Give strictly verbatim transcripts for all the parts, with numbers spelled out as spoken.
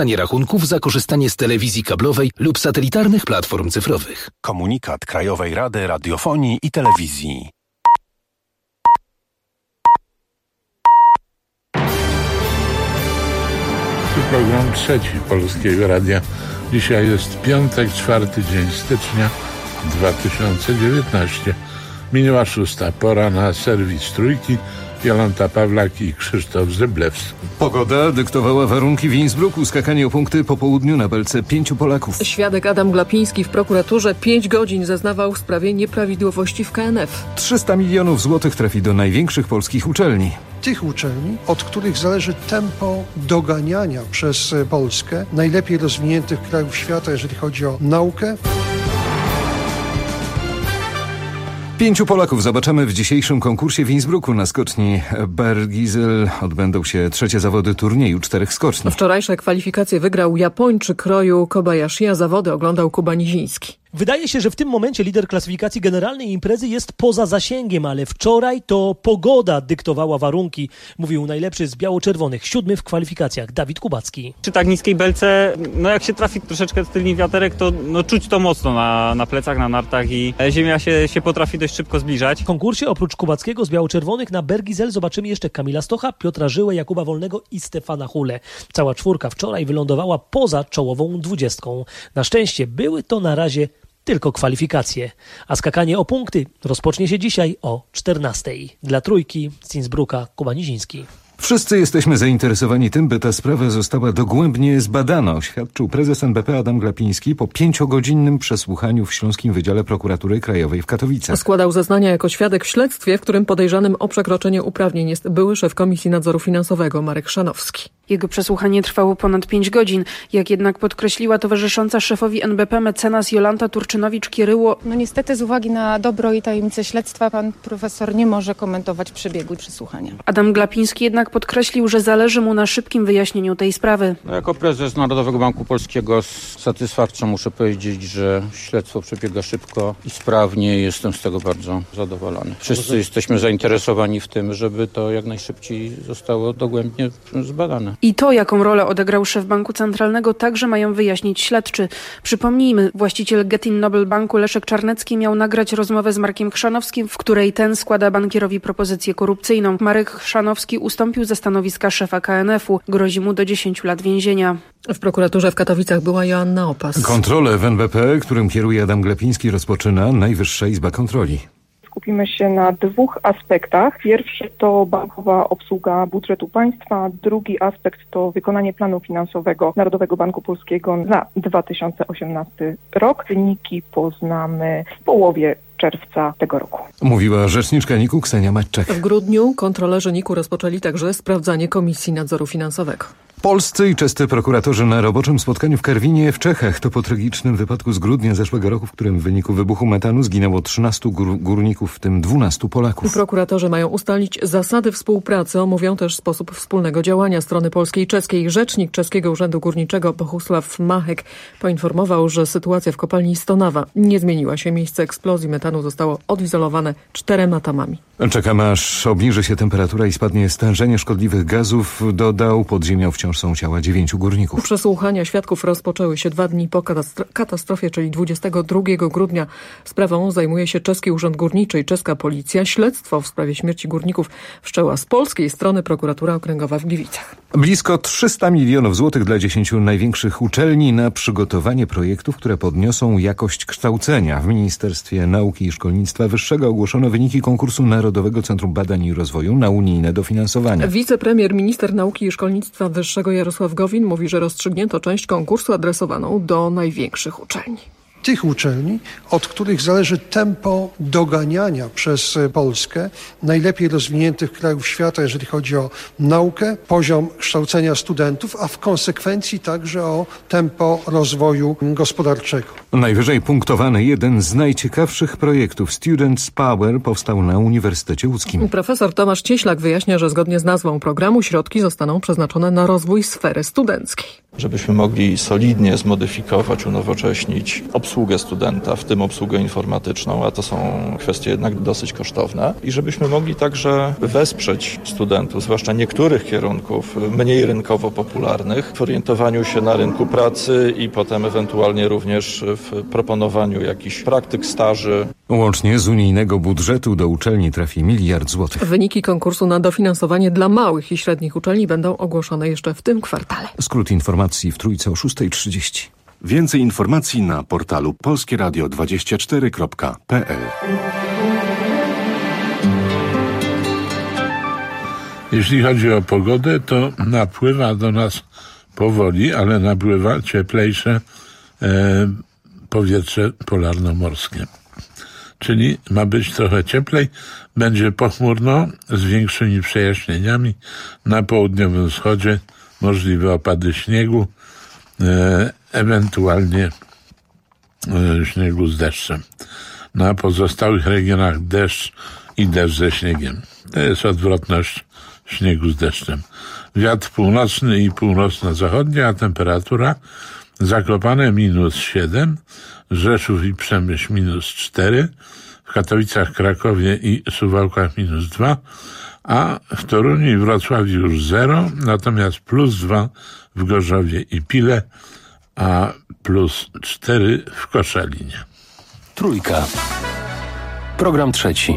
nie rachunków za korzystanie z telewizji kablowej lub satelitarnych platform cyfrowych. Komunikat Krajowej Rady Radiofonii i Telewizji. Tu program trzeci Polskiego Radia. Dzisiaj jest piątek, czwarty dzień stycznia dwa tysiące dziewiętnasty. Minęła szósta, pora na serwis Trójki. Jolanta Pawlak i Krzysztof Zyblewski. Pogoda dyktowała warunki w Innsbrucku. Skakanie o punkty po południu na belce pięciu Polaków. Świadek Adam Glapiński w prokuraturze pięć godzin zeznawał w sprawie nieprawidłowości w K N F. trzysta milionów złotych trafi do największych polskich uczelni. Tych uczelni, od których zależy tempo doganiania przez Polskę najlepiej rozwiniętych krajów świata, jeżeli chodzi o naukę. Pięciu Polaków zobaczymy w dzisiejszym konkursie w Innsbrucku. Na skoczni Bergisel odbędą się trzecie zawody turnieju czterech skoczni. Wczorajsze kwalifikacje wygrał Japończyk Roju Kobayashi, a zawody oglądał Kuba Niziński. Wydaje się, że w tym momencie lider klasyfikacji generalnej imprezy jest poza zasięgiem, ale wczoraj to pogoda dyktowała warunki, mówił najlepszy z biało-czerwonych, siódmy w kwalifikacjach Dawid Kubacki. Przy tak niskiej belce, no jak się trafi troszeczkę tylny wiaterek, to no czuć to mocno na, na plecach, na nartach i ziemia się, się potrafi dość szybko zbliżać. W konkursie oprócz Kubackiego z biało-czerwonych na Bergisel zobaczymy jeszcze Kamila Stocha, Piotra Żyłę, Jakuba Wolnego i Stefana Hulę. Cała czwórka wczoraj wylądowała poza czołową dwudziestką. Na szczęście były to na razie tylko kwalifikacje, a skakanie o punkty rozpocznie się dzisiaj o czternastej. Dla Trójki z Innsbrucka Kuba Niziński. Wszyscy jesteśmy zainteresowani tym, by ta sprawa została dogłębnie zbadana, oświadczył prezes N B P Adam Glapiński po pięciogodzinnym przesłuchaniu w Śląskim Wydziale Prokuratury Krajowej w Katowicach. Składał zeznania jako świadek w śledztwie, w którym podejrzanym o przekroczenie uprawnień jest były szef Komisji Nadzoru Finansowego Marek Chrzanowski. Jego przesłuchanie trwało ponad pięć godzin. Jak jednak podkreśliła towarzysząca szefowi N B P mecenas Jolanta Turczynowicz-Kieryło, no niestety z uwagi na dobro i tajemnicę śledztwa pan profesor nie może komentować przebiegu przesłuchania. Adam Glapiński jednak podkreślił, że zależy mu na szybkim wyjaśnieniu tej sprawy. No, jako prezes Narodowego Banku Polskiego z satysfakcją muszę powiedzieć, że śledztwo przebiega szybko i sprawnie. Jestem z tego bardzo zadowolony. Wszyscy jesteśmy zainteresowani w tym, żeby to jak najszybciej zostało dogłębnie zbadane. I to, jaką rolę odegrał szef Banku Centralnego, także mają wyjaśnić śledczy. Przypomnijmy, właściciel Getin Nobel Banku Leszek Czarnecki miał nagrać rozmowę z Markiem Chrzanowskim, w której ten składa bankierowi propozycję korupcyjną. Marek Chrzanowski ustąpił ze stanowiska szefa K N F-u. Grozi mu do dziesięciu lat więzienia. W prokuraturze w Katowicach była Joanna Opas. Kontrolę w N B P, którym kieruje Adam Glapiński, rozpoczyna Najwyższa Izba Kontroli. Skupimy się na dwóch aspektach. Pierwszy to bankowa obsługa budżetu państwa, drugi aspekt to wykonanie planu finansowego Narodowego Banku Polskiego na dwa tysiące osiemnasty rok. Wyniki poznamy w połowie czerwca tego roku. Mówiła rzeczniczka N I K-u Ksenia Maćczak. W grudniu kontrolerzy N I K-u rozpoczęli także sprawdzanie Komisji Nadzoru Finansowego. Polscy i czescy prokuratorzy na roboczym spotkaniu w Karwinie w Czechach. To po tragicznym wypadku z grudnia zeszłego roku, w którym w wyniku wybuchu metanu zginęło trzynastu gór- górników, w tym dwunastu Polaków. Prokuratorzy mają ustalić zasady współpracy, omówią też sposób wspólnego działania strony polskiej i czeskiej. Rzecznik Czeskiego Urzędu Górniczego Bohusław Machek poinformował, że sytuacja w kopalni Stonawa nie zmieniła się. Miejsce eksplozji metanu zostało odizolowane czterema tamami. Czekamy, aż obniży się temperatura i spadnie stężenie szkodliwych gazów. Dodał, pod ziemią wciąż są ciała dziewięciu górników. Przesłuchania świadków rozpoczęły się dwa dni po katastrofie, czyli dwudziestego drugiego grudnia. Sprawą zajmuje się Czeski Urząd Górniczy i czeska policja. Śledztwo w sprawie śmierci górników wszczęła z polskiej strony prokuratura okręgowa w Gliwicach. Blisko trzysta milionów złotych dla dziesięciu największych uczelni na przygotowanie projektów, które podniosą jakość kształcenia. W Ministerstwie Nauki i Szkolnictwa Wyższego ogłoszono wyniki konkursu Narodowego Centrum Badań i Rozwoju na unijne dofinansowanie. Wicepremier, minister nauki i szkolnictwa wyższego Jarosław Gowin mówi, że rozstrzygnięto część konkursu adresowaną do największych uczelni. Tych uczelni, od których zależy tempo doganiania przez Polskę najlepiej rozwiniętych krajów świata, jeżeli chodzi o naukę, poziom kształcenia studentów, a w konsekwencji także o tempo rozwoju gospodarczego. Najwyżej punktowany jeden z najciekawszych projektów Students Power powstał na Uniwersytecie Łódzkim. Profesor Tomasz Cieślak wyjaśnia, że zgodnie z nazwą programu środki zostaną przeznaczone na rozwój sfery studenckiej. Żebyśmy mogli solidnie zmodyfikować, unowocześnić obsługę obsługę studenta, w tym obsługę informatyczną, a to są kwestie jednak dosyć kosztowne i żebyśmy mogli także wesprzeć studentów, zwłaszcza niektórych kierunków mniej rynkowo popularnych, w orientowaniu się na rynku pracy i potem ewentualnie również w proponowaniu jakichś praktyk, staży. Łącznie z unijnego budżetu do uczelni trafi miliard złotych. Wyniki konkursu na dofinansowanie dla małych i średnich uczelni będą ogłoszone jeszcze w tym kwartale. Skrót informacji w Trójce o szósta trzydzieści. Więcej informacji na portalu polskie radio dwadzieścia cztery kropka p l. Jeśli chodzi o pogodę, to napływa do nas powoli, ale napływa cieplejsze e, powietrze polarnomorskie. Czyli ma być trochę cieplej, będzie pochmurno z większymi przejaśnieniami. Na południowym wschodzie możliwe opady śniegu, e, ewentualnie e, śniegu z deszczem. Na pozostałych regionach deszcz i deszcz ze śniegiem. To jest odwrotność śniegu z deszczem. Wiatr północny i północno-zachodni, a temperatura Zakopane minus siedem, Rzeszów i Przemyśl minus cztery, w Katowicach, Krakowie i Suwałkach minus dwa, a w Toruniu i Wrocławiu już zero, natomiast plus dwa w Gorzowie i Pile, a plus cztery w Koszalinie. Trójka. Program trzeci.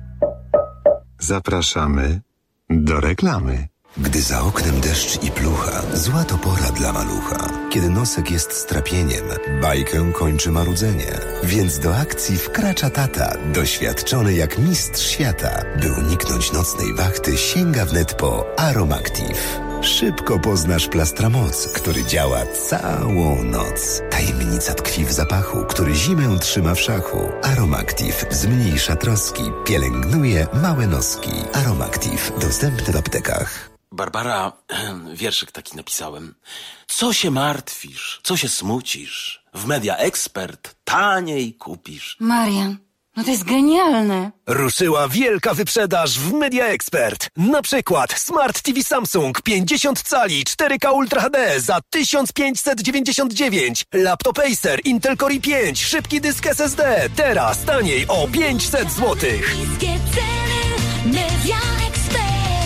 Zapraszamy do reklamy. Gdy za oknem deszcz i plucha, zła to pora dla malucha. Kiedy nosek jest strapieniem, bajkę kończy marudzenie. Więc do akcji wkracza tata, doświadczony jak mistrz świata. By uniknąć nocnej wachty, sięga wnet po Aromactive. Szybko poznasz Plastramoc, który działa całą noc. Tajemnica tkwi w zapachu, który zimę trzyma w szachu. Aromactive zmniejsza troski, pielęgnuje małe noski. Aromactive dostępny w aptekach. Barbara, wierszyk taki napisałem. Co się martwisz, co się smucisz? W Media Expert taniej kupisz. Marian, no to jest genialne. Ruszyła wielka wyprzedaż w Media Expert. Na przykład Smart T V Samsung pięćdziesiąt cali cztery K Ultra H D za tysiąc pięćset dziewięćdziesiąt dziewięć. Laptop Acer Intel Core i pięć, szybki dysk S S D. Teraz taniej o pięćset złotych. Niskie ceny Media Expert.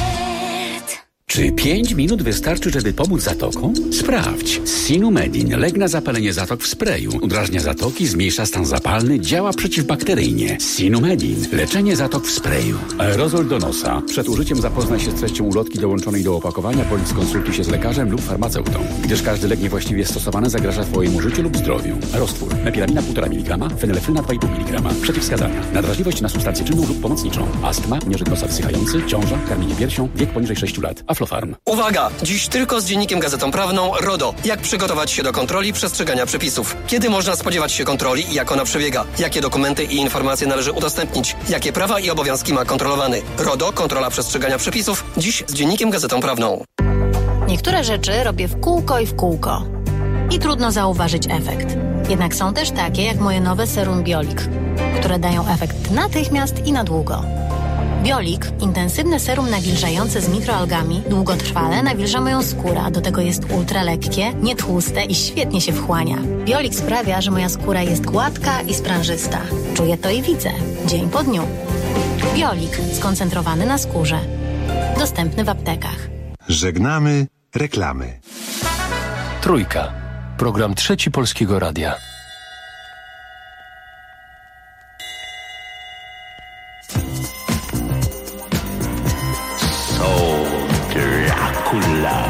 Czy pięć minut wystarczy, żeby pomóc zatokom? Sprawdź. Sinumedin. Lek na zapalenie zatok w sprayu. Udrażnia zatoki, zmniejsza stan zapalny, działa przeciwbakteryjnie. Sinumedin. Leczenie zatok w sprayu. Aerozol do nosa. Przed użyciem zapoznaj się z treścią ulotki dołączonej do opakowania, bądź skonsultuj się z lekarzem lub farmaceutą. Gdyż każdy lek niewłaściwie stosowany zagraża Twojemu życiu lub zdrowiu. Roztwór. Mepiramina półtora miligrama, fenylefryna dwa i pół miligrama. Przeciwwskazania. Nadwrażliwość na substancję czynną lub pomocniczą. Astma, nieżyt nosa wsychający, ciąża, karmienie piersią, wiek poniżej sześciu lat. Aflofarm. Uwaga! Dziś tylko z Dziennikiem Gazetą Prawną RODO. Jak przygotować się do kontroli przestrzegania przepisów? Kiedy można spodziewać się kontroli i jak ona przebiega? Jakie dokumenty i informacje należy udostępnić? Jakie prawa i obowiązki ma kontrolowany? RODO, kontrola przestrzegania przepisów. Dziś z Dziennikiem Gazetą Prawną. Niektóre rzeczy robię w kółko i w kółko. I trudno zauważyć efekt. Jednak są też takie jak moje nowe serum Biolik, które dają efekt natychmiast i na długo. Biolik, intensywne serum nawilżające z mikroalgami, długotrwale nawilża moją skórę, a do tego jest ultra lekkie, nietłuste i świetnie się wchłania. Biolik sprawia, że moja skóra jest gładka i sprężysta. Czuję to i widzę, dzień po dniu. Biolik, skoncentrowany na skórze. Dostępny w aptekach. Żegnamy reklamy. Trójka. Program trzeci Polskiego Radia. Dracula.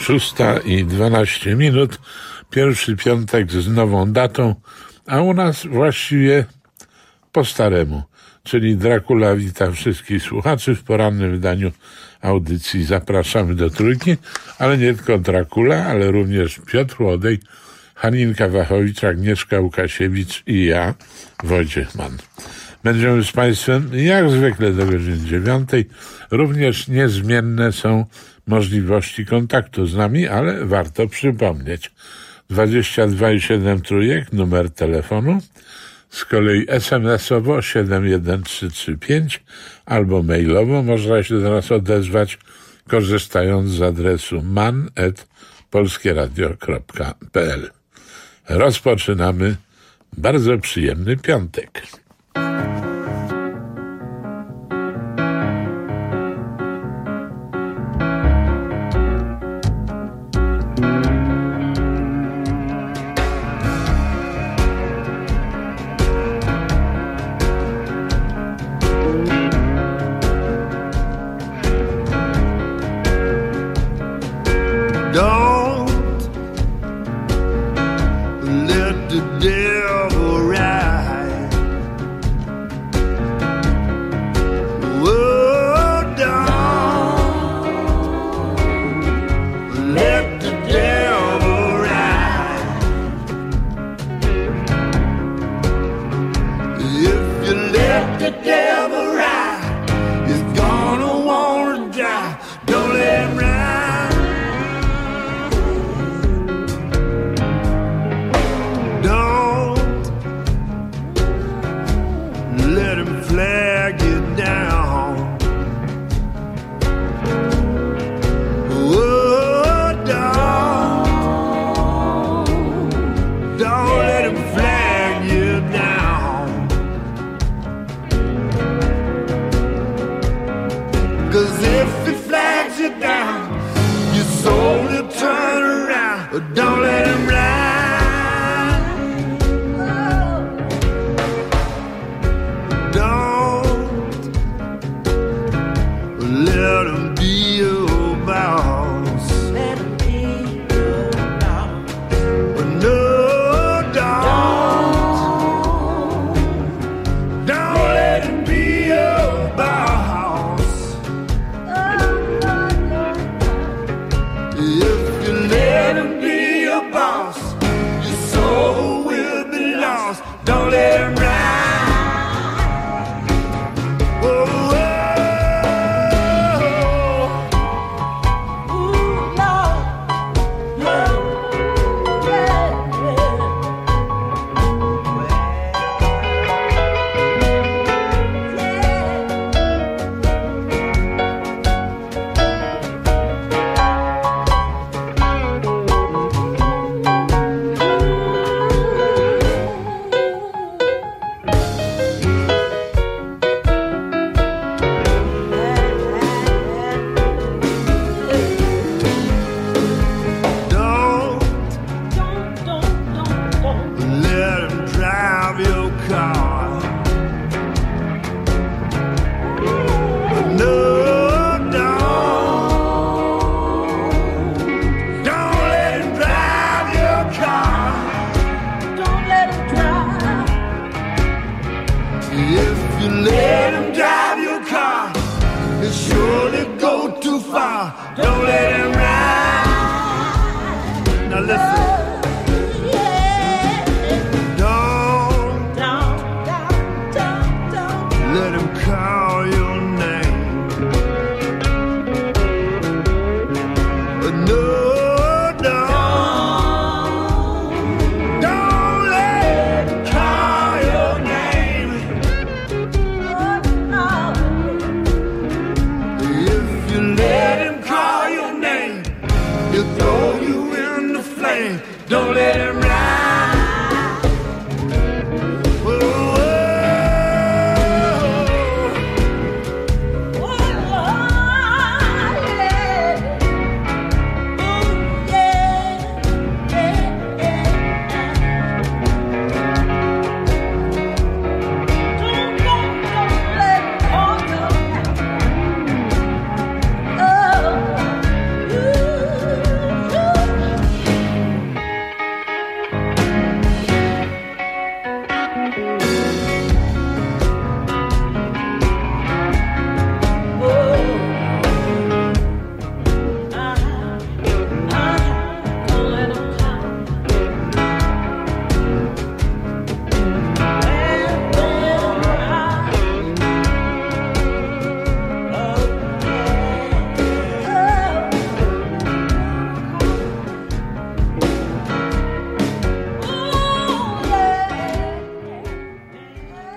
Szósta i dwanaście minut. Pierwszy piątek z nową datą, a u nas właściwie po staremu. Czyli Dracula wita wszystkich słuchaczy w porannym wydaniu audycji. Zapraszamy do trójki, ale nie tylko Dracula, ale również Piotr Łodej, Haninka Wachowicz, Agnieszka Łukasiewicz i ja, Wojciech Mann. Będziemy z Państwem jak zwykle do godziny dziewiątej. Również niezmienne są możliwości kontaktu z nami, ale warto przypomnieć. dwadzieścia dwa i siedem trójek, numer telefonu. Z kolei es em esowo siedem jeden trzy trzy pięć albo mailowo można się do nas odezwać, korzystając z adresu man at polskieradio kropka p l. Rozpoczynamy bardzo przyjemny piątek.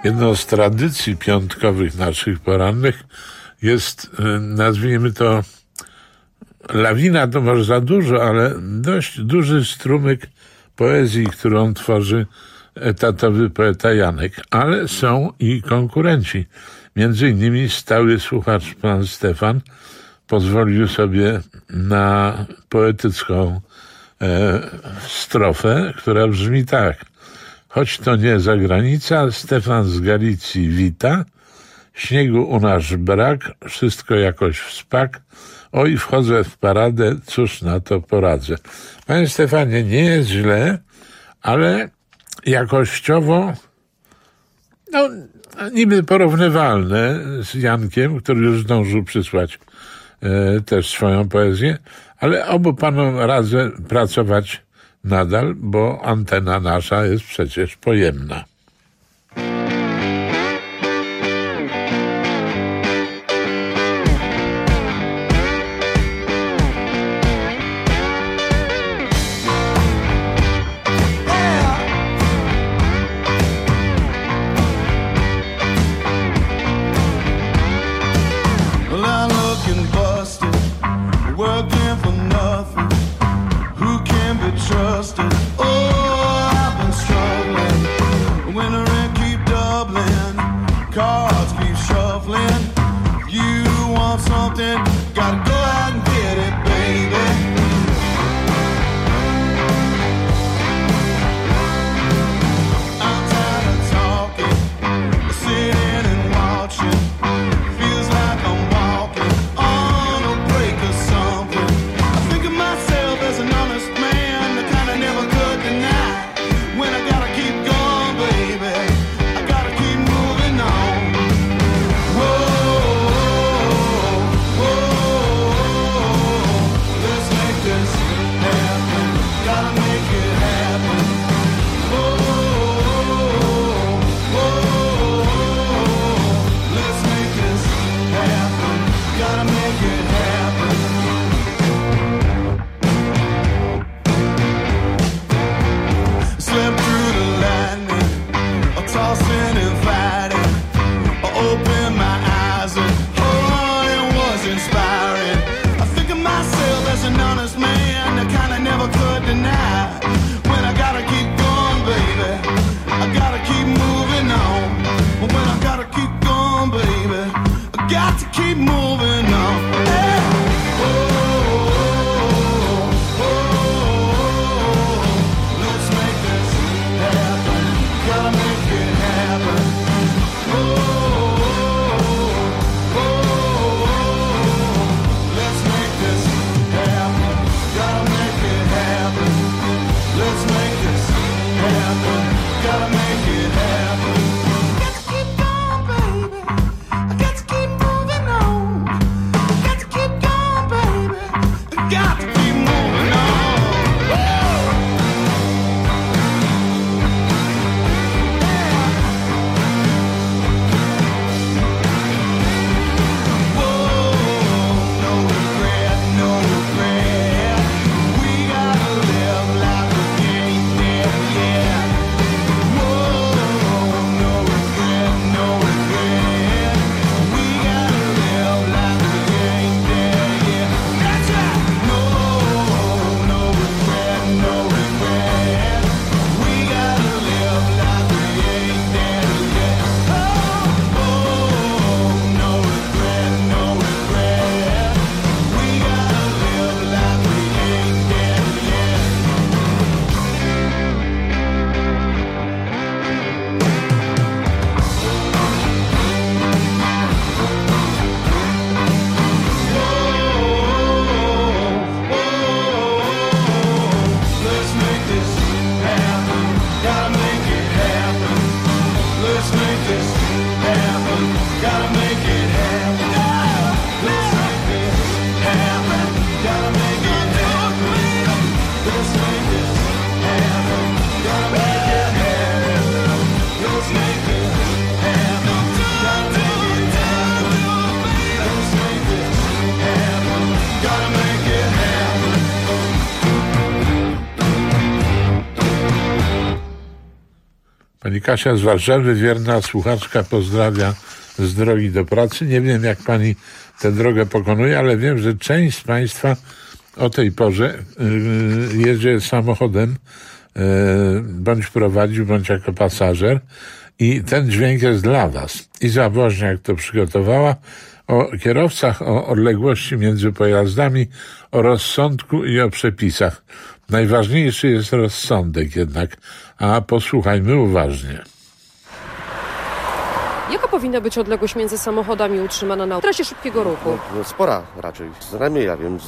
Jedną z tradycji piątkowych naszych porannych jest, nazwijmy to, lawina to może za dużo, ale dość duży strumyk poezji, którą tworzy etatowy poeta Janek. Ale są i konkurenci. Między innymi stały słuchacz pan Stefan pozwolił sobie na poetycką e, strofę, która brzmi tak. Choć to nie zagranica, Stefan z Galicji wita, śniegu u nas brak, wszystko jakoś wspak, oj wchodzę w paradę, cóż na to poradzę. Panie Stefanie, nie jest źle, ale jakościowo no niby porównywalne z Jankiem, który już zdążył przysłać e, też swoją poezję, ale obu panom radzę pracować nadal, bo antena nasza jest przecież pojemna. Whoa, whoa, whoa. Pani Kasia z Warszawy, wierna słuchaczka, pozdrawia z drogi do pracy. Nie wiem, jak pani tę drogę pokonuje, ale wiem, że część z państwa o tej porze yy, jedzie samochodem, yy, bądź prowadził, bądź jako pasażer i ten dźwięk jest dla was. Iza Woźniak to przygotowała. O kierowcach, o odległości między pojazdami, o rozsądku i o przepisach. Najważniejszy jest rozsądek jednak, a posłuchajmy uważnie. Jaka powinna być odległość między samochodami utrzymana na trasie szybkiego ruchu? No, no spora raczej, znajmniej ja wiem.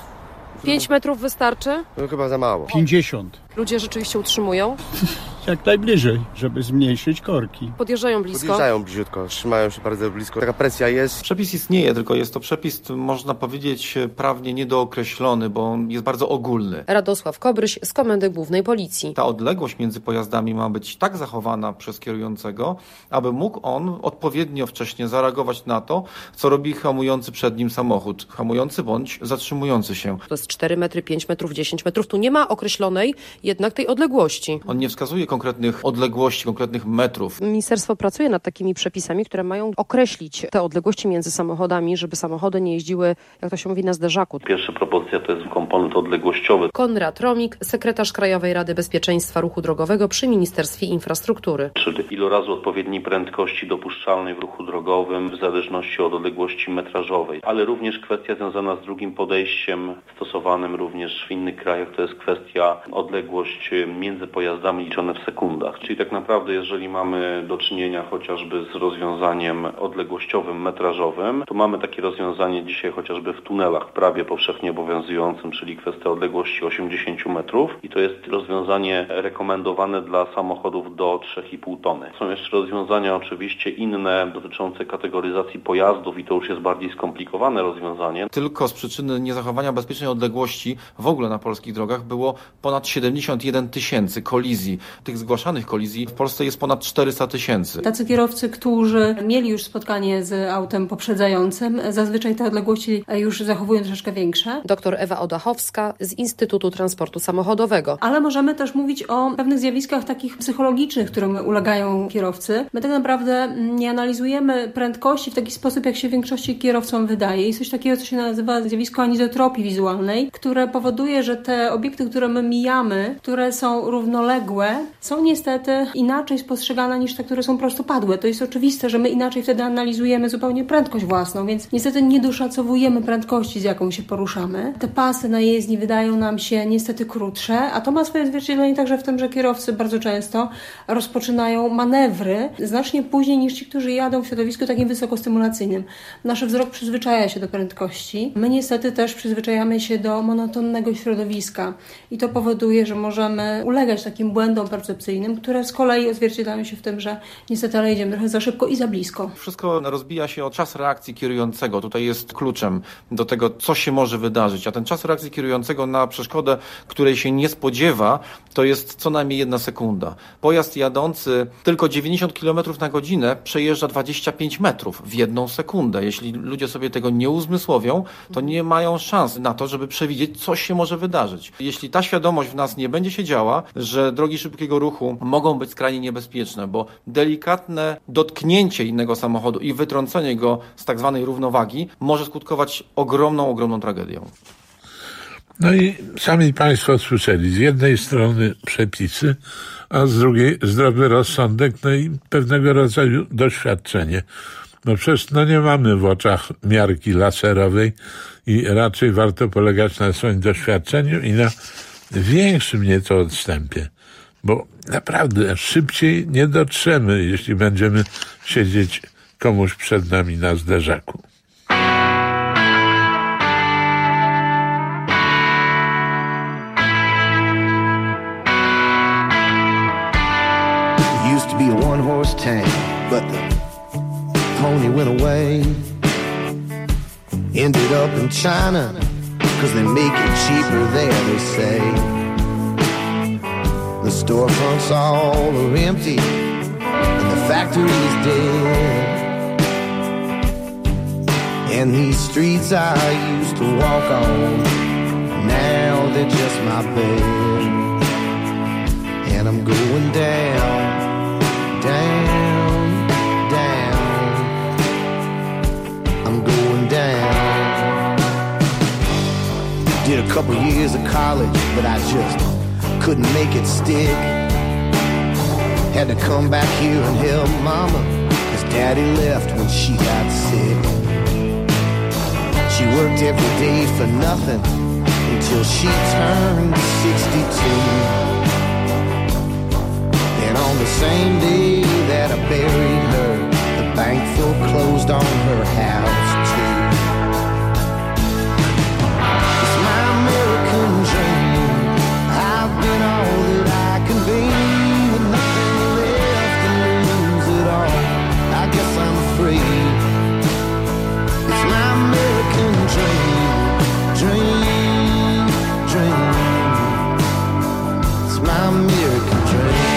Pięć metrów wystarczy? No chyba za mało. pięćdziesiąt. Ludzie rzeczywiście utrzymują? Jak najbliżej, żeby zmniejszyć korki. Podjeżdżają blisko? Podjeżdżają bliziutko, trzymają się bardzo blisko. Taka presja jest. Przepis istnieje, tylko jest to przepis, można powiedzieć, prawnie niedookreślony, bo on jest bardzo ogólny. Radosław Kobryś z Komendy Głównej Policji. Ta odległość między pojazdami ma być tak zachowana przez kierującego, aby mógł on odpowiednio wcześnie zareagować na to, co robi hamujący przed nim samochód. Hamujący bądź zatrzymujący się. To jest cztery metry, pięć metrów, dziesięć metrów. Tu nie ma określonej jednak tej odległości. On nie wskazuje konkretnych odległości, konkretnych metrów. Ministerstwo pracuje nad takimi przepisami, które mają określić te odległości między samochodami, żeby samochody nie jeździły, jak to się mówi, na zderzaku. Pierwsza propozycja to jest komponent odległościowy. Konrad Romik, sekretarz Krajowej Rady Bezpieczeństwa Ruchu Drogowego przy Ministerstwie Infrastruktury. Czyli ilorazu odpowiedniej prędkości dopuszczalnej w ruchu drogowym w zależności od odległości metrażowej, ale również kwestia związana z drugim podejściem stosowanym również w innych krajach, to jest kwestia odległość między pojazdami liczone w sekundach. Czyli tak naprawdę, jeżeli mamy do czynienia chociażby z rozwiązaniem odległościowym, metrażowym, to mamy takie rozwiązanie dzisiaj chociażby w tunelach prawie powszechnie obowiązującym, czyli kwestia odległości osiemdziesiąt metrów i to jest rozwiązanie rekomendowane dla samochodów do trzy i pół tony. Są jeszcze rozwiązania oczywiście inne dotyczące kategoryzacji pojazdów i to już jest bardziej skomplikowane rozwiązanie. Tylko z przyczyny niezachowania bezpiecznej odległości w ogóle na polskich drogach było ponad siedemdziesiąt jeden tysięcy kolizji. Tych zgłaszanych kolizji w Polsce jest ponad czterysta tysięcy. Tacy kierowcy, którzy mieli już spotkanie z autem poprzedzającym, zazwyczaj te odległości już zachowują troszeczkę większe. Doktor Ewa Odachowska z Instytutu Transportu Samochodowego. Ale możemy też mówić o pewnych zjawiskach takich psychologicznych, którym ulegają kierowcy. My tak naprawdę nie analizujemy prędkości w taki sposób, jak się większości kierowcom wydaje. Jest coś takiego, co się nazywa zjawisko anizotropii wizualnej, które powoduje, że te obiekty, które my mijamy, które są równoległe, są niestety inaczej spostrzegane niż te, które są prostopadłe. To jest oczywiste, że my inaczej wtedy analizujemy zupełnie prędkość własną, więc niestety nie doszacowujemy prędkości, z jaką się poruszamy. Te pasy na jezdni wydają nam się niestety krótsze, a to ma swoje odzwierciedlenie także w tym, że kierowcy bardzo często rozpoczynają manewry znacznie później niż ci, którzy jadą w środowisku takim wysokostymulacyjnym. Nasz wzrok przyzwyczaja się do prędkości. My niestety też przyzwyczajamy się do monotonnego środowiska i to powoduje, że możemy ulegać takim błędom percepcyjnym, które z kolei odzwierciedlają się w tym, że niestety ale jedziemy trochę za szybko i za blisko. Wszystko rozbija się o czas reakcji kierującego. Tutaj jest kluczem do tego, co się może wydarzyć. A ten czas reakcji kierującego na przeszkodę, której się nie spodziewa, to jest co najmniej jedna sekunda. Pojazd jadący tylko dziewięćdziesiąt kilometrów na godzinę przejeżdża dwadzieścia pięć metrów w jedną sekundę. Jeśli ludzie sobie tego nie uzmysłowią, to nie mają szans na to, żeby przewidzieć, co się może wydarzyć. Jeśli ta świadomość w nas nie będzie się działa, że drogi szybkiego ruchu mogą być skrajnie niebezpieczne, bo delikatne dotknięcie innego samochodu i wytrącenie go z tak zwanej równowagi może skutkować ogromną, ogromną tragedią. No i sami państwo słyszeli, z jednej strony przepisy, a z drugiej zdrowy rozsądek, no i pewnego rodzaju doświadczenie. No przecież no nie mamy w oczach miarki laserowej i raczej warto polegać na swoim doświadczeniu i na większym nieco odstępie, bo naprawdę szybciej nie dotrzemy, jeśli będziemy siedzieć komuś przed nami na zderzaku. Used to be a one-horse tank, but the pony went away. Ended up in China, cause they make it cheaper there, they say. The storefronts all are empty, and the factory is dead. And these streets I used to walk on, now they're just my bed. And I'm going down down, down. I'm going down. Did a couple years of college, but I just couldn't make it stick. Had to come back here and help mama, cause daddy left when she got sick. She worked every day for nothing until she turned sixty-two. And on the same day that I buried her, the bank foreclosed on her house too. It's my American dream. I've been all that I can be, with nothing left to lose at all. I guess I'm free. It's my American dream, dream, dream. It's my American dream.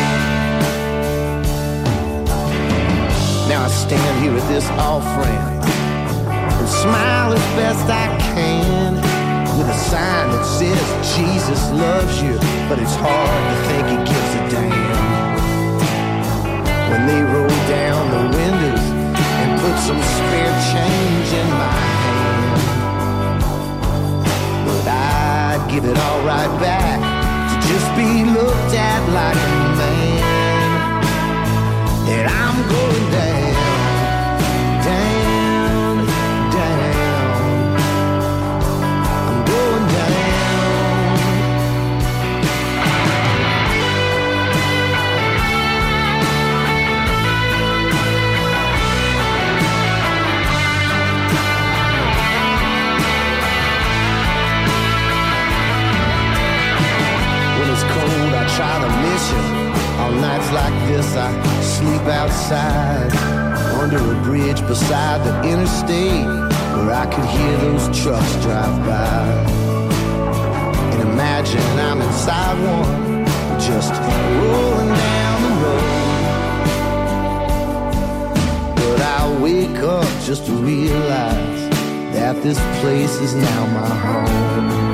Now I stand here at this offering and smile as best I can, with a sign that says Jesus loves you, but it's hard to think he gives a damn. When they roll down the windows and put some spare change in my hand, but I'd give it all right back to just be looked at like a man. And I'm going down, down, down. I'm going down. When it's cold, I try to miss you. On nights like this, I sleep outside under a bridge beside the interstate, where I could hear those trucks drive by. And imagine I'm inside one, just rolling down the road. But I wake up just to realize that this place is now my home.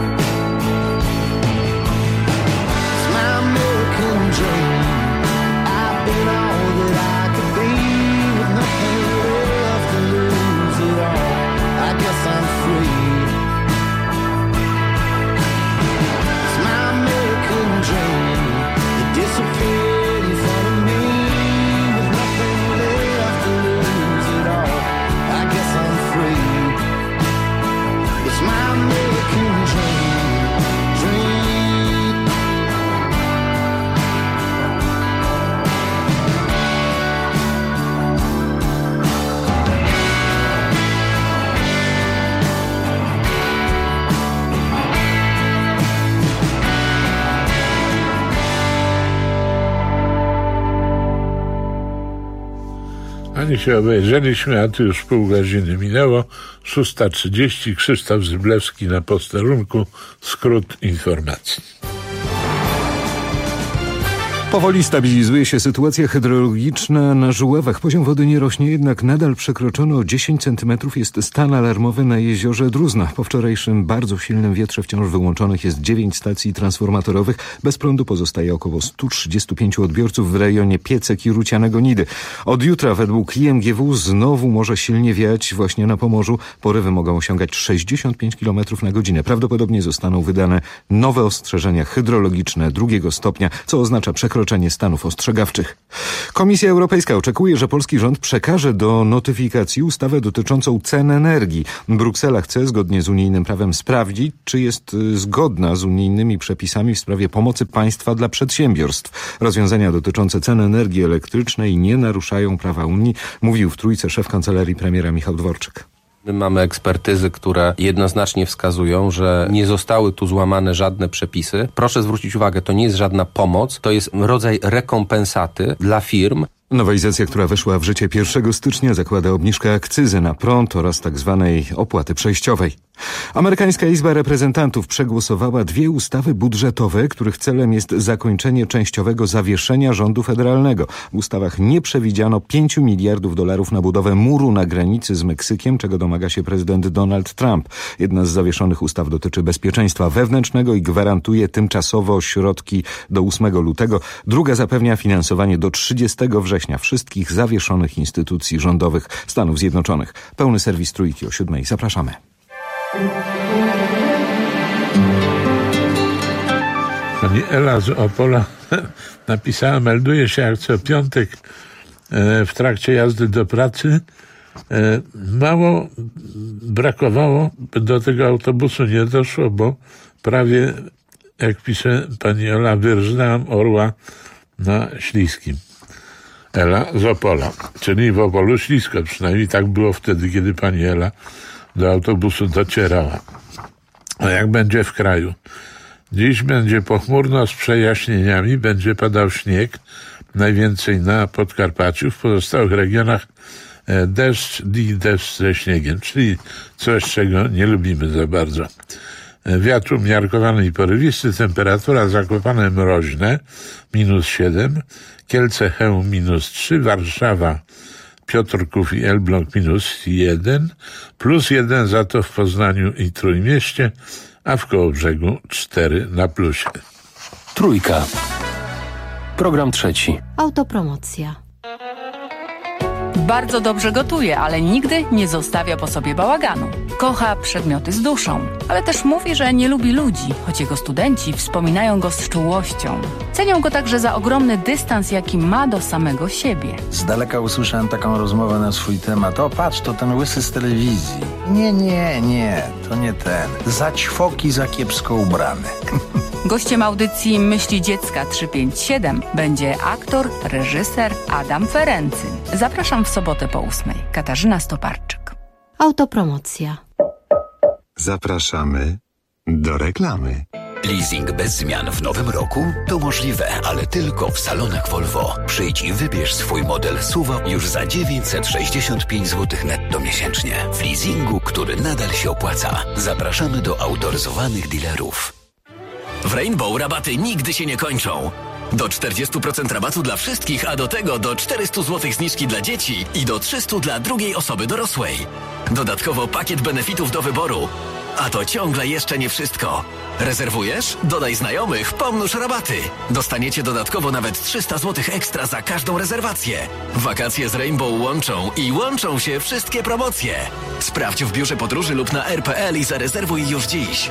It's my American dream. I've been all that I could be, with nothing left to lose at all. I guess I'm free. It's my American dream. It disappeared in front of me, with nothing left to lose at all. I guess I'm free. It's my American dream, dream. Ani się obejrzeliśmy, a tu już pół godziny minęło. szósta trzydzieści. Krzysztof Zyblewski na posterunku. Skrót informacji. Powoli stabilizuje się sytuacja hydrologiczna na Żuławach. Poziom wody nie rośnie, jednak nadal przekroczony o dziesięć centymetrów jest stan alarmowy na jeziorze Druzna. Po wczorajszym bardzo silnym wietrze wciąż wyłączonych jest dziewięć stacji transformatorowych. Bez prądu pozostaje około stu trzydziestu pięciu odbiorców w rejonie Piecek i Rucianego Nidy. Od jutra według I M G W znowu może silnie wiać właśnie na Pomorzu. Porywy mogą osiągać sześćdziesiąt pięć kilometrów na godzinę. Prawdopodobnie zostaną wydane nowe ostrzeżenia hydrologiczne drugiego stopnia, co oznacza przekroczenie stanów ostrzegawczych. Komisja Europejska oczekuje, że polski rząd przekaże do notyfikacji ustawę dotyczącą cen energii. Bruksela chce zgodnie z unijnym prawem sprawdzić, czy jest zgodna z unijnymi przepisami w sprawie pomocy państwa dla przedsiębiorstw. Rozwiązania dotyczące cen energii elektrycznej nie naruszają prawa Unii, mówił w Trójce szef kancelarii premiera Michał Dworczyk. Mamy ekspertyzy, które jednoznacznie wskazują, że nie zostały tu złamane żadne przepisy. Proszę zwrócić uwagę, to nie jest żadna pomoc, to jest rodzaj rekompensaty dla firm. Nowelizacja, która weszła w życie pierwszego stycznia, zakłada obniżkę akcyzy na prąd oraz tak zwanej opłaty przejściowej. Amerykańska Izba Reprezentantów przegłosowała dwie ustawy budżetowe, których celem jest zakończenie częściowego zawieszenia rządu federalnego. W ustawach nie przewidziano pięciu miliardów dolarów na budowę muru na granicy z Meksykiem, czego domaga się prezydent Donald Trump. Jedna z zawieszonych ustaw dotyczy bezpieczeństwa wewnętrznego i gwarantuje tymczasowo środki do ósmego lutego. Druga zapewnia finansowanie do trzydziestego września wszystkich zawieszonych instytucji rządowych Stanów Zjednoczonych. Pełny serwis Trójki o siódmej. Zapraszamy. Pani Ela z Opola napisała, melduje się jak co piątek w trakcie jazdy do pracy. Mało brakowało, by do tego autobusu nie doszło, bo prawie, jak pisze pani Ela, wyrżnęłam orła na Śliskim. Ela z Opola, czyli w Opolu ślisko, przynajmniej tak było wtedy, kiedy pani Ela do autobusu docierała. A jak będzie w kraju? Dziś będzie pochmurno z przejaśnieniami, będzie padał śnieg, najwięcej na Podkarpaciu, w pozostałych regionach deszcz i deszcz ze śniegiem, czyli coś, czego nie lubimy za bardzo. Wiatr umiarkowany i porywisty, temperatura Zakopane mroźne, minus siedem, Kielce Chełm minus trzy, Warszawa, Piotrków i Elbląg minus jeden, plus jeden za to w Poznaniu i Trójmieście, a w Kołobrzegu cztery na plusie. Trójka. Program trzeci. Autopromocja. Bardzo dobrze gotuje, ale nigdy nie zostawia po sobie bałaganu. Kocha przedmioty z duszą, ale też mówi, że nie lubi ludzi, choć jego studenci wspominają go z czułością. Cenią go także za ogromny dystans, jaki ma do samego siebie. Z daleka usłyszałem taką rozmowę na swój temat. O, patrz, to ten łysy z telewizji. Nie, nie, nie, to nie ten. Za ćwoki, za kiepsko ubrany. Gościem audycji Myśli Dziecka trzysta pięćdziesiąt siedem będzie aktor, reżyser Adam Ferency. Zapraszam w sobotę po ósmej. Katarzyna Stoparczyk. Autopromocja. Zapraszamy do reklamy. Leasing bez zmian w nowym roku? To możliwe, ale tylko w salonach Volvo. Przyjdź i wybierz swój model S U V już za dziewięćset sześćdziesiąt pięć złotych netto miesięcznie. W leasingu, który nadal się opłaca. Zapraszamy do autoryzowanych dealerów. W Rainbow rabaty nigdy się nie kończą. Do czterdzieści procent rabatu dla wszystkich, a do tego do czterysta złotych zniżki dla dzieci i do trzysta dla drugiej osoby dorosłej. Dodatkowo pakiet benefitów do wyboru. A to ciągle jeszcze nie wszystko. Rezerwujesz? Dodaj znajomych, pomnóż rabaty. Dostaniecie dodatkowo nawet trzysta złotych ekstra za każdą rezerwację. Wakacje z Rainbow łączą i łączą się wszystkie promocje. Sprawdź w biurze podróży lub na r kropka p l i zarezerwuj już dziś.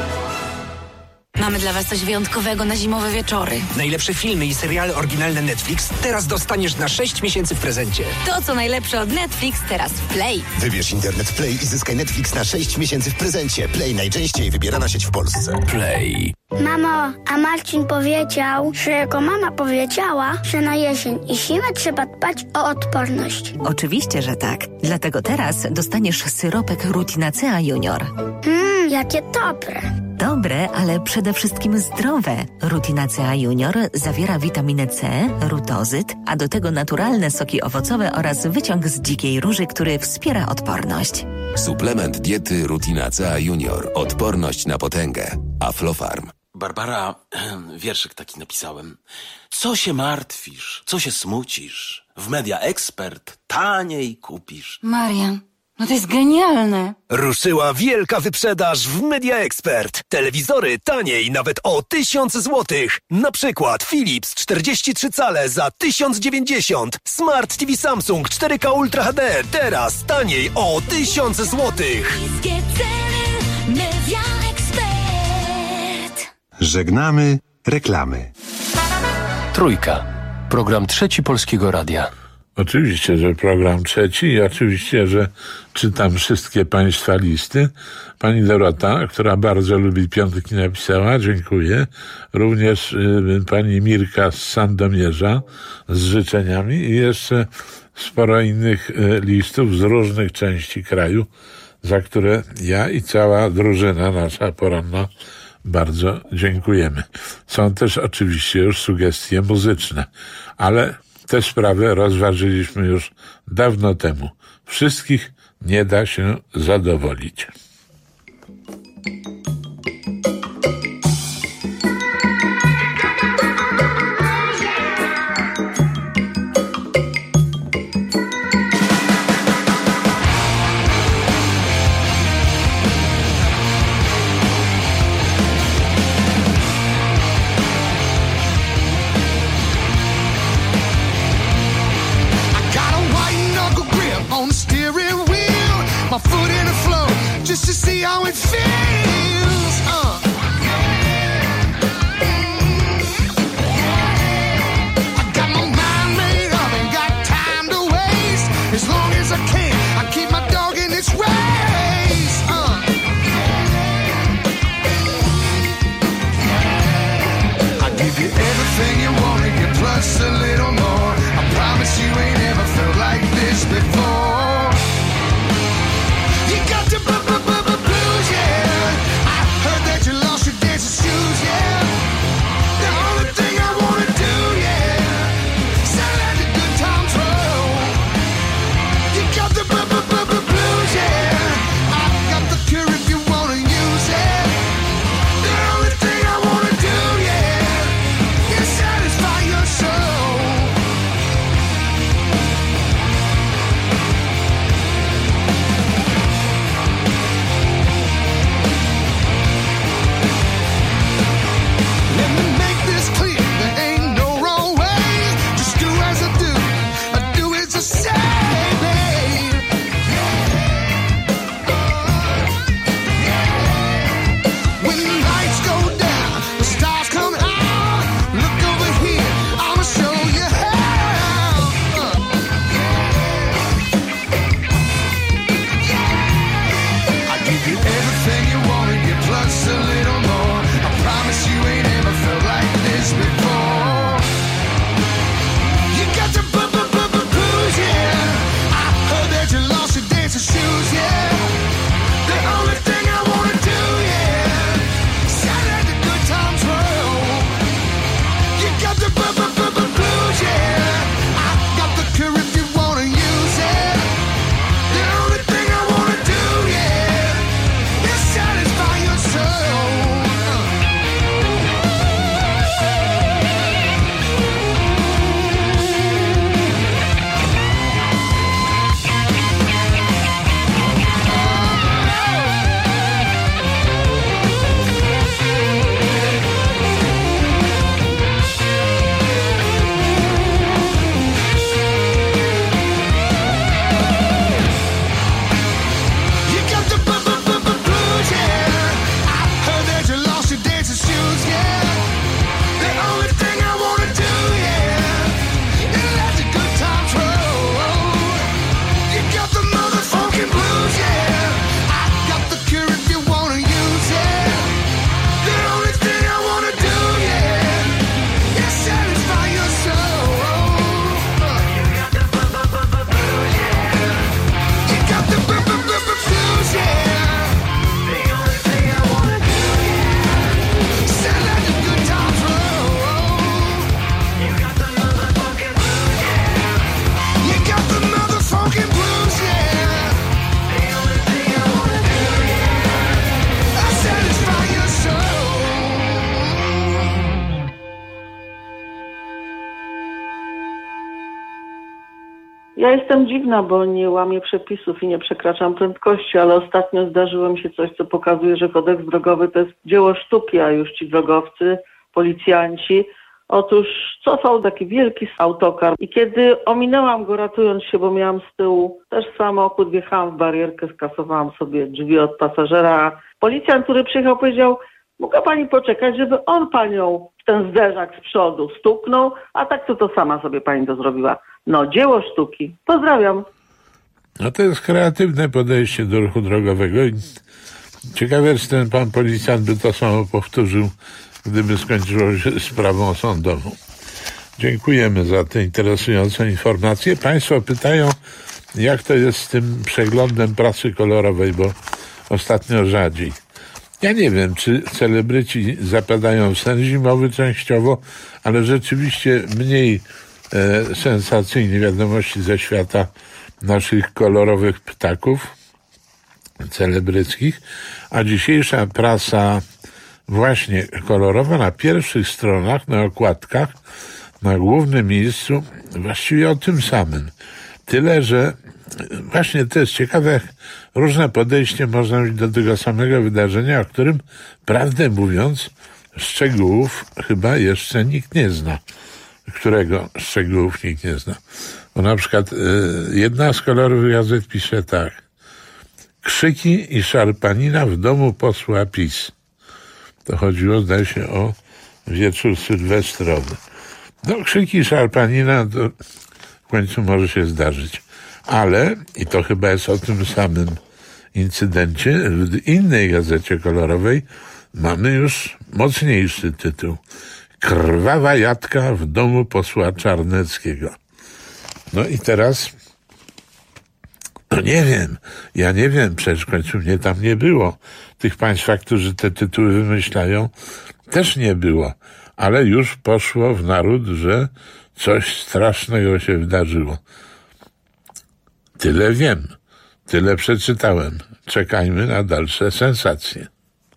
Mamy dla was coś wyjątkowego na zimowe wieczory. Najlepsze filmy i seriale oryginalne Netflix teraz dostaniesz na sześć miesięcy w prezencie. To, co najlepsze od Netflix, teraz w Play. Wybierz internet Play i zyskaj Netflix na sześć miesięcy w prezencie. Play, najczęściej wybierana sieć w Polsce. Play. Mamo, a Marcin powiedział, że jego mama powiedziała, że na jesień i zimę trzeba dbać o odporność. Oczywiście, że tak. Dlatego teraz dostaniesz syropek Rutinacea Junior. Mmm, jakie dobre. Dobre, ale przede wszystkim zdrowe. Rutinacea Junior zawiera witaminę C, rutozyt, a do tego naturalne soki owocowe oraz wyciąg z dzikiej róży, który wspiera odporność. Suplement diety Rutinacea Junior. Odporność na potęgę. Aflofarm. Barbara, wierszyk taki napisałem. Co się martwisz? Co się smucisz? W Media Expert taniej kupisz. Marian, no to jest genialne. Ruszyła wielka wyprzedaż w Media Expert. Telewizory taniej nawet o tysiąc złotych. Na przykład Philips czterdzieści trzy cale za tysiąc dziewięćdziesiąt. Smart T V Samsung cztery K Ultra H D teraz taniej o tysiąc złotych. Niskie ceny Media Expert. Żegnamy reklamy. Trójka. Program trzeci Polskiego Radia. Oczywiście, że program trzeci i oczywiście, że czytam wszystkie Państwa listy. Pani Dorota, która bardzo lubi piątki, napisała, dziękuję. Również y, pani Mirka z Sandomierza z życzeniami i jeszcze sporo innych y, listów z różnych części kraju, za które ja i cała drużyna nasza poronna bardzo dziękujemy. Są też oczywiście już sugestie muzyczne, ale tę sprawę rozważyliśmy już dawno temu. Wszystkich nie da się zadowolić. how it feels. Uh. I got my mind made up, ain't got time to waste. As long as I can, I keep my dog in its race. Uh. I give you everything you want and you plus a little more. I promise you ain't ever felt like this before. You got the b-b-b-blues, yeah. I heard that you lost your dancing shoes, yeah. The only thing I wanna do, yeah, is let the good times roll. You got the b-b-b-blues, yeah. I got the cure if you wanna use it. The only thing I wanna do, yeah, is satisfy your soul. Let me make this clear, there ain't no wrong way. Just do as I do, I do as I say, babe. When the lights go down, the stars come out. Look over here, I'ma show you how. I give you everything you want and you plus a little more. I promise you ain't ever felt like this before. You got the b-b-b-blues, yeah. I heard that you lost your dancing shoes, yeah. The only thing I wanna do, yeah, is let the good times roll. You got the b-b-b-blues, yeah. I got the cure if you wanna use it. The only thing I wanna do, yeah, is satisfy your soul. You got the b-b-b-blues, yeah. I heard that you lost your dancing shoes, yeah. The only thing I wanna do, yeah, is let the good times roll. You got the motherfucking blues, yeah. I got the cure if you wanna use it. The only thing I wanna do, yeah, is satisfy your soul. You got the b-b-b-blues, yeah. You got the b-b-b-blues, yeah. The only thing I wanna do, yeah, is let the good times roll. You got the motherfucking blues, yeah. You got the motherfucking blues, yeah. The only thing I wanna do, yeah, is satisfy your soul. Ja jestem dziwna, bo nie łamię przepisów i nie przekraczam prędkości, ale ostatnio zdarzyło mi się coś, co pokazuje, że kodeks drogowy to jest dzieło sztuki, a już ci drogowcy, policjanci. Otóż cofał taki wielki autokar i kiedy ominęłam go ratując się, bo miałam z tyłu też samochód, wjechałam w barierkę, skasowałam sobie drzwi od pasażera. Policjant, który przyjechał, powiedział: mogła pani poczekać, żeby on panią w ten zderzak z przodu stuknął, a tak to to sama sobie pani to zrobiła. No, dzieło sztuki. Pozdrawiam. No to jest kreatywne podejście do ruchu drogowego. I ciekawe, czy ten pan policjant by to samo powtórzył, gdyby skończyło się sprawą sądową. Dziękujemy za te interesujące informacje. Państwo pytają, jak to jest z tym przeglądem prasy kolorowej, bo ostatnio rzadziej. Ja nie wiem, czy celebryci zapadają w sen zimowy częściowo, ale rzeczywiście mniej e, sensacyjne wiadomości ze świata naszych kolorowych ptaków celebryckich, a dzisiejsza prasa właśnie kolorowa na pierwszych stronach, na okładkach, na głównym miejscu właściwie o tym samym. Tyle, że właśnie to jest ciekawe, jak różne podejście można mieć do tego samego wydarzenia, o którym, prawdę mówiąc, szczegółów chyba jeszcze nikt nie zna. Którego szczegółów nikt nie zna. Bo na przykład y, jedna z kolorowych gazet pisze tak. Krzyki i szarpanina w domu posła PiS. To chodziło, zdaje się, o wieczór sylwestrowy. No, krzyki i szarpanina to w końcu może się zdarzyć. Ale, i to chyba jest o tym samym incydencie, w innej gazecie kolorowej mamy już mocniejszy tytuł. Krwawa jadka w domu posła Czarneckiego. No i teraz, no nie wiem, ja nie wiem, przecież w końcu mnie tam nie było. Tych państwa, którzy te tytuły wymyślają, też nie było. Ale już poszło w naród, że coś strasznego się wydarzyło. Tyle wiem, tyle przeczytałem. Czekajmy na dalsze sensacje.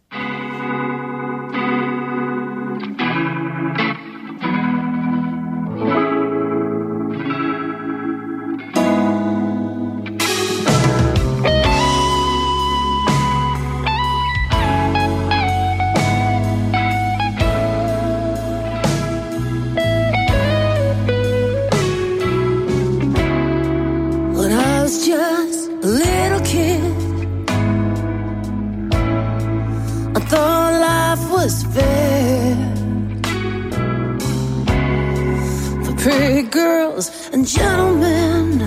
And gentlemen,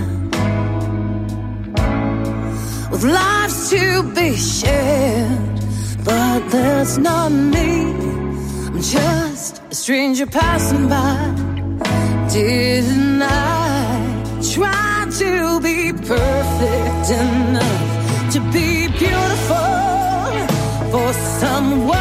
with lives to be shared, but that's not me. I'm just a stranger passing by. Didn't I try to be perfect enough to be beautiful for someone?